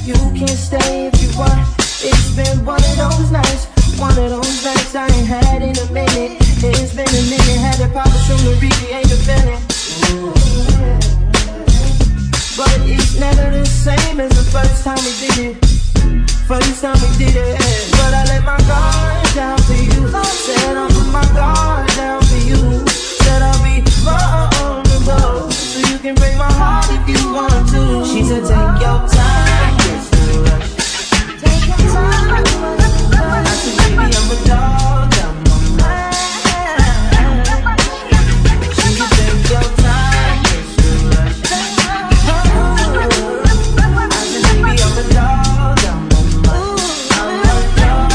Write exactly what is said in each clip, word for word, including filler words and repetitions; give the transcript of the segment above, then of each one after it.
You can stay if you want. It's been one of those nights, one of those nights I ain't had in a minute. It's been a minute, had to pop a soon to recreate the feeling. But it's never the same as the first time we did it. First time we did it. But I let my guard down for you. Said I'll put my guard down for you. Said I'll be vulnerable, so you can break my heart if you want to. She said take your time, it's no rush. Take your time, I said baby I'm a dog, I'm a man. She said take your time, it's no rush. I said baby I'm a dog, I'm a man. I'm a dog,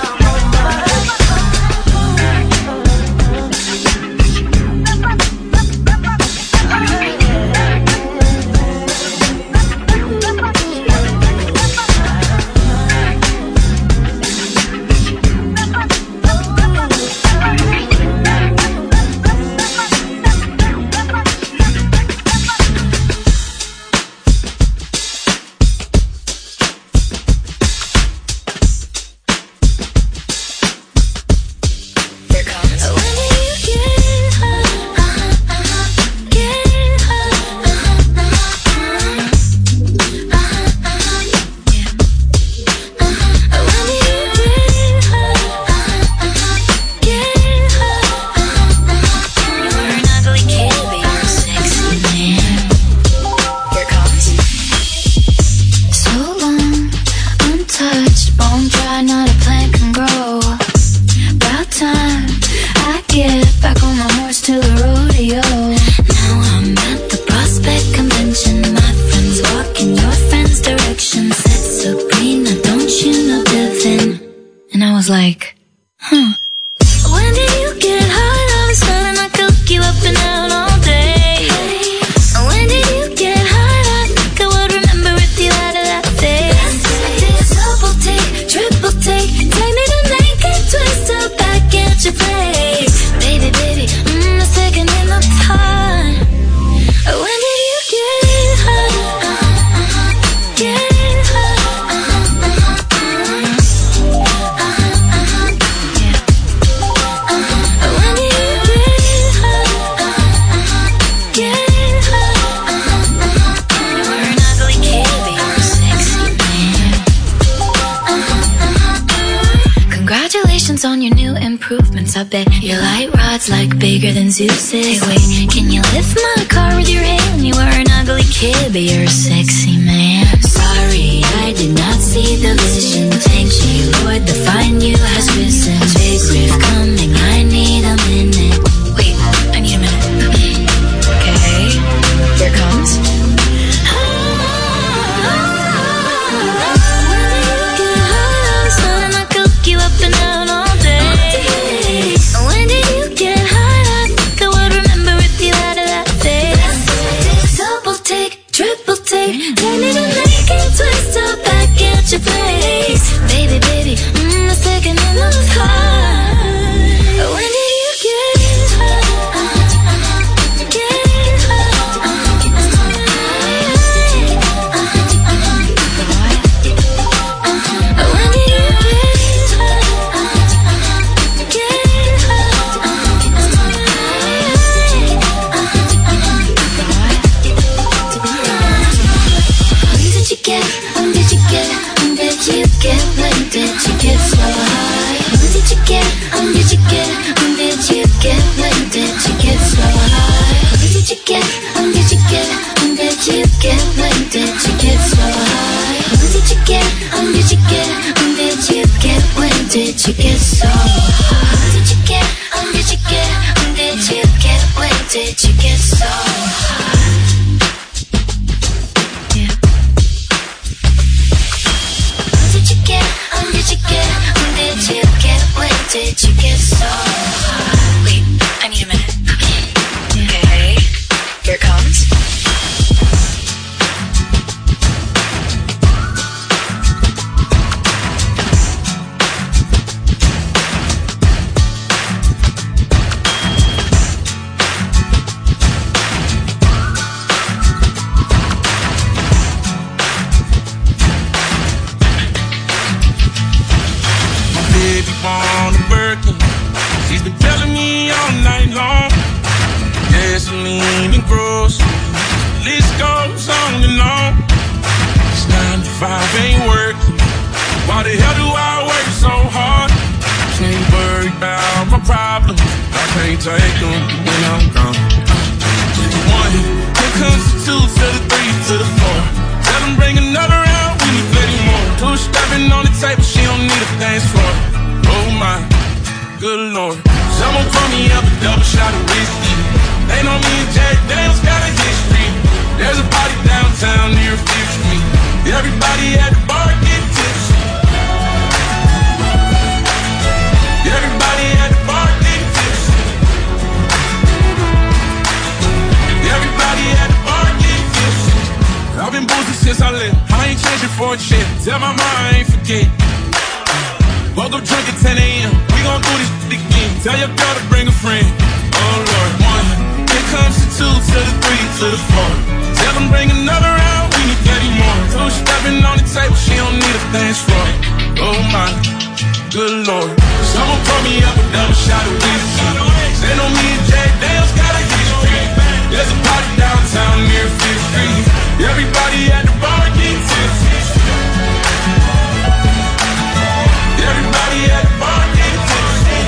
on your new improvements. I bet your light rod's like bigger than Zeus's. Hey wait, can you lift my car with your hand? You were an ugly kid, but you're a sexy man. Sorry, I did not see the vision. Thank you, Lord, the find you has risen. Big riff coming, I need a minute. Wait, I need a minute. Okay, here it comes. You up and out all day. When did you get high? I think I would remember if you had a that face. Double take, triple take, take me to make it twist up back at your place. Baby, baby, mm, a second in the heart. When did you get high? Get high. When did you When did you get, when did you get, when did you get so high? When did you get, when did you get, when did you get, when did you get so high? When did you get, when did you get, when did you get, when did you get so high? When did you get, when did you get, when did you get, when did you get so high? When did you get, when did you get, when did you get, when did you get so high? When did you get, when did you get, when did you get so high? Wait, I need a minute. Okay, here it comes. buying groceries. List goes on and on. It's nine to five ain't working. Why the hell do I work so hard? Can't worry about my problems. I can't take them when I'm gone. One, here comes the two to the three to the four. Tell them bring another round, we need plenty more. Two stepping on the table, she don't need a dance floor. Oh my, good lord. Someone pour me up a double shot of whiskey. They know me and Jack Daniels got a history. There's a party downtown near Fifth Street. Everybody at the bar get tipsy. Everybody at the bar get tipsy. Everybody at the bar get tipsy. I've been boozing since I left. I ain't changing for a check. Tell my mom I ain't forget. Woke up drunk at ten a.m. We gon' do this again. Tell your girl to bring a friend. Oh Lord, one. Here comes the two to the three to the four. Tell them bring another round. We need thirty more. Two stepping on the table. She don't need a dance floor. Oh my, good Lord. Someone pour me up a double shot of whiskey. They know me and Jack Daniels got a history. There's a party downtown near Fifth Street. Everybody at the bar get tipsy. Everybody at the bar get tipsy.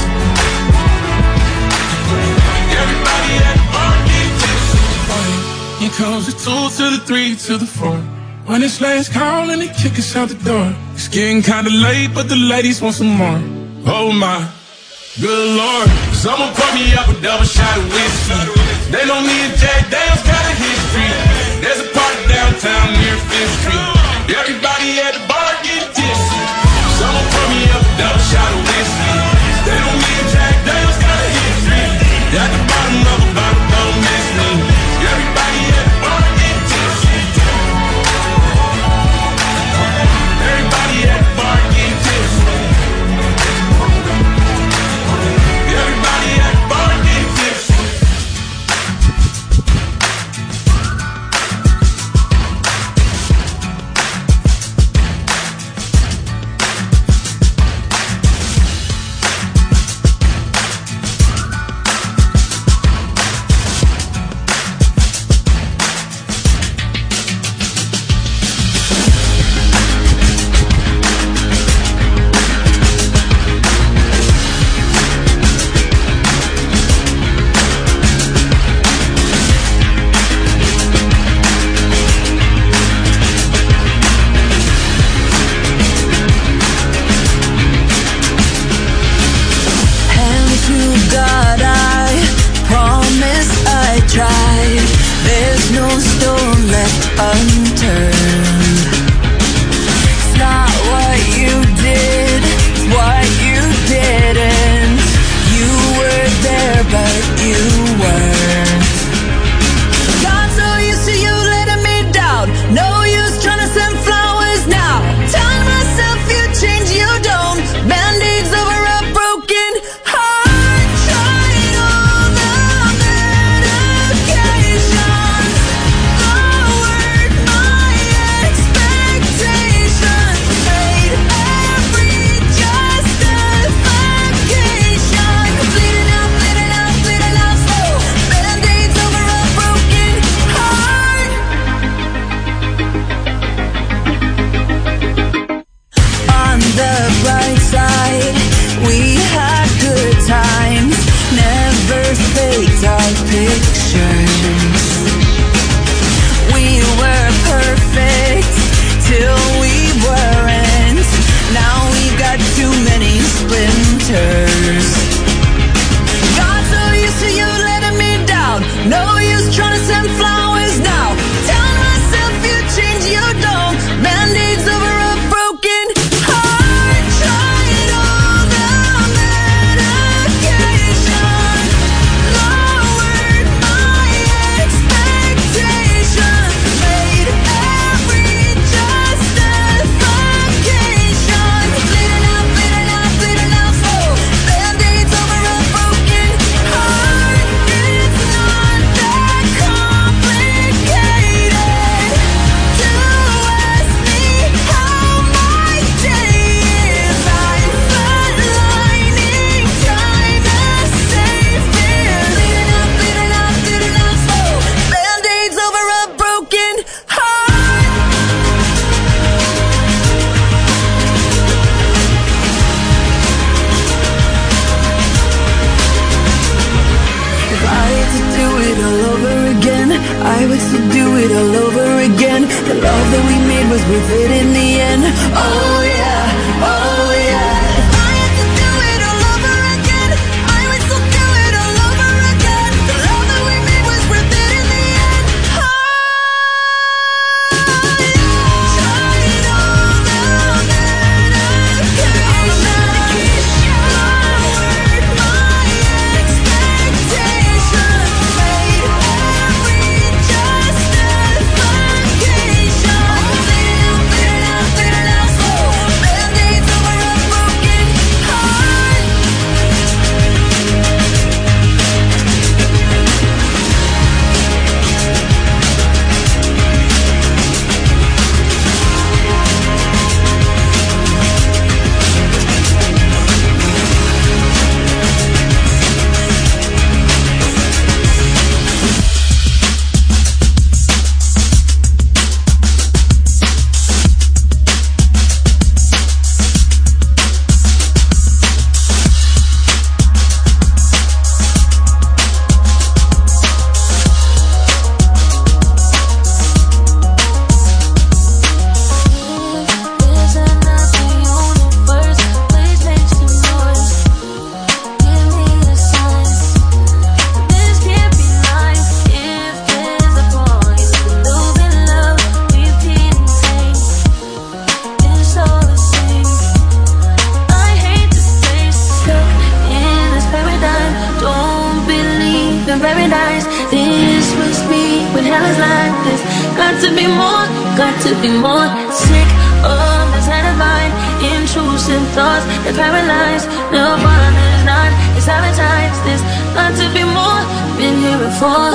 Everybody at the bar get tipsy. Here comes the two to the three to the four. When it's last call and they kick us out the door. It's getting kinda late, but the ladies want some more. Oh my, good lord. Someone pour me up a double shot of whiskey. They know me and Jack Daniels got a history. There's a party downtown near Fifth Street. Everybody at the bar get tipsy. Someone pour me up a double shot of whiskey. They know me and Jack Daniels got a history. At the bottom of a bottle, don't miss me. Everybody at the bar get tipsy. Everybody at the bar get tipsy. Everybody at the bar get tipsy. be more sick of the sight of mine. Intrusive thoughts that paralyze. No one is not, it's advertised. This got to be more, been here before.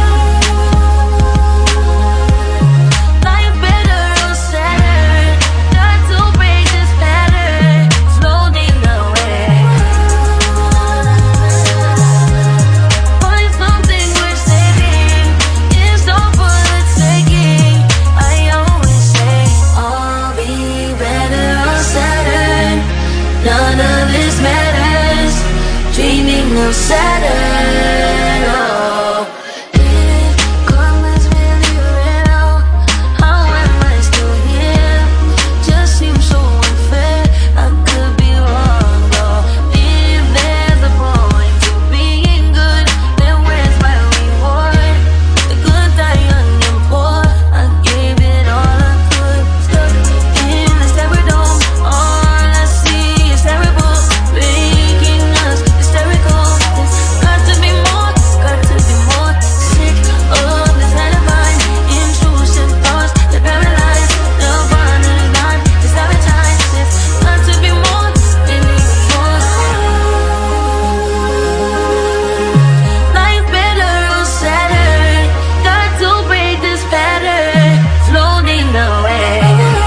No Saturn, oh. If karma's really real, how am I still here? Just seems so unfair, I could be wrong, though. If there's a point to being good, then where's my reward? The good die young and poor, I gave it all I could. Stuck in the styrofoam, all I see is terrible, making us hysterical. Got to be more, got to be more sick of this kind of mind. Intrusive thoughts that paralyze. The fun is gone, it's advertised. It's got to be more than before. Life better on Saturn. Got to break this pattern, floating away.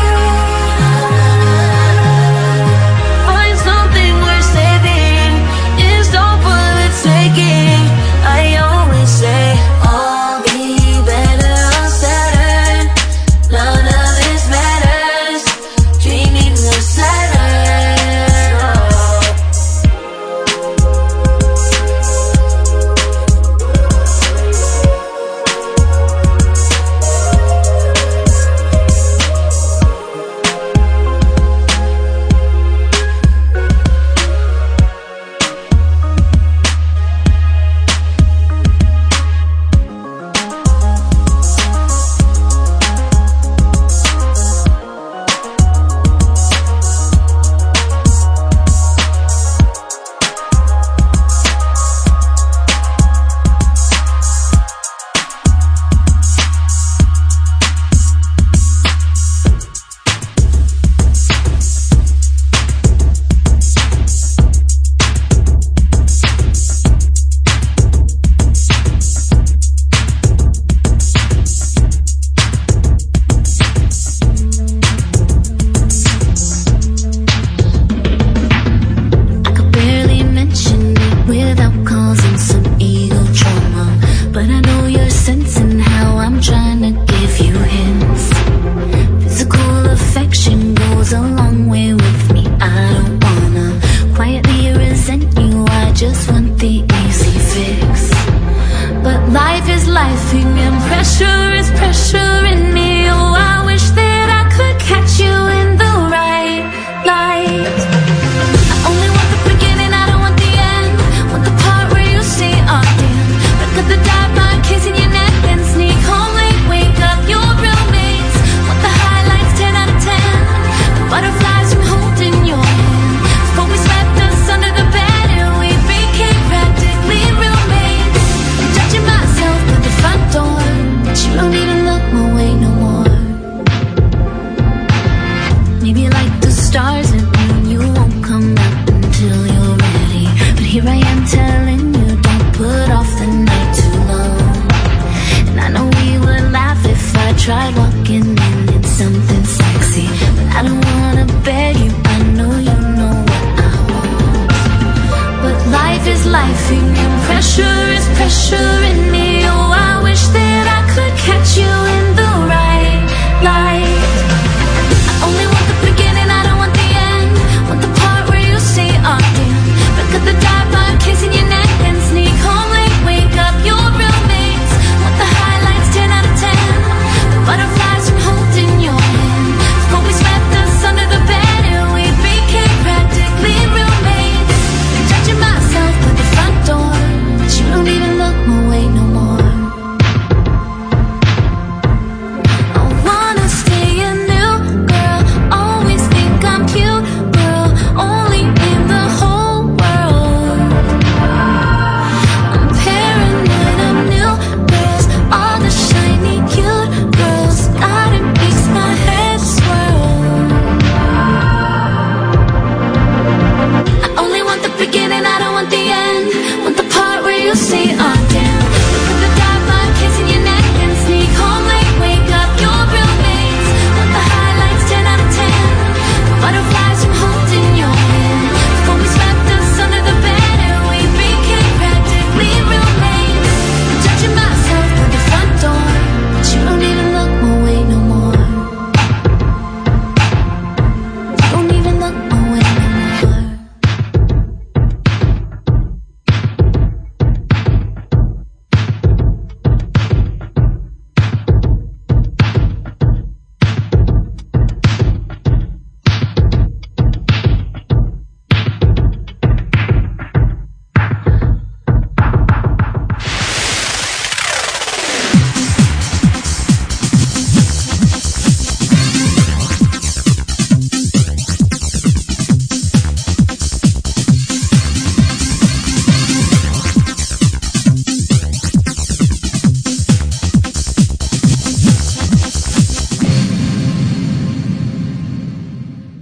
Find something worth saving. It's all for the taking. I always say, all be better on Saturn. None of this matters. Dreaming of Saturn. Oh. I could barely mention it without causing some ego trauma, but I know you're sensing how I'm trying to give you hints. Physical affection goes a long way with me. I don't wanna quietly resent you, I just want the easy fix. But life is lifing and pressure is pressuring me. Oh, I wish that I could catch you in the right light. I only want the beginning, I don't want the end. Want the part where you say again. But cut the dive line, kissing your neck, and sneak home late, wake up your roommates. Want the highlights, ten out of ten. The butterflies from holding your hand. Before we swept us under the bed and we became practically roommates. I'm judging myself at the front door, but you don't need to look my way no more. Maybe like the stars at noon, you won't come back until you're ready. But here I am telling you, don't put off the night too long. And I know we would laugh if I tried walking in in something sexy, but I don't wanna beg you, I know you know what I want. But life is lifing and pressure is pressuring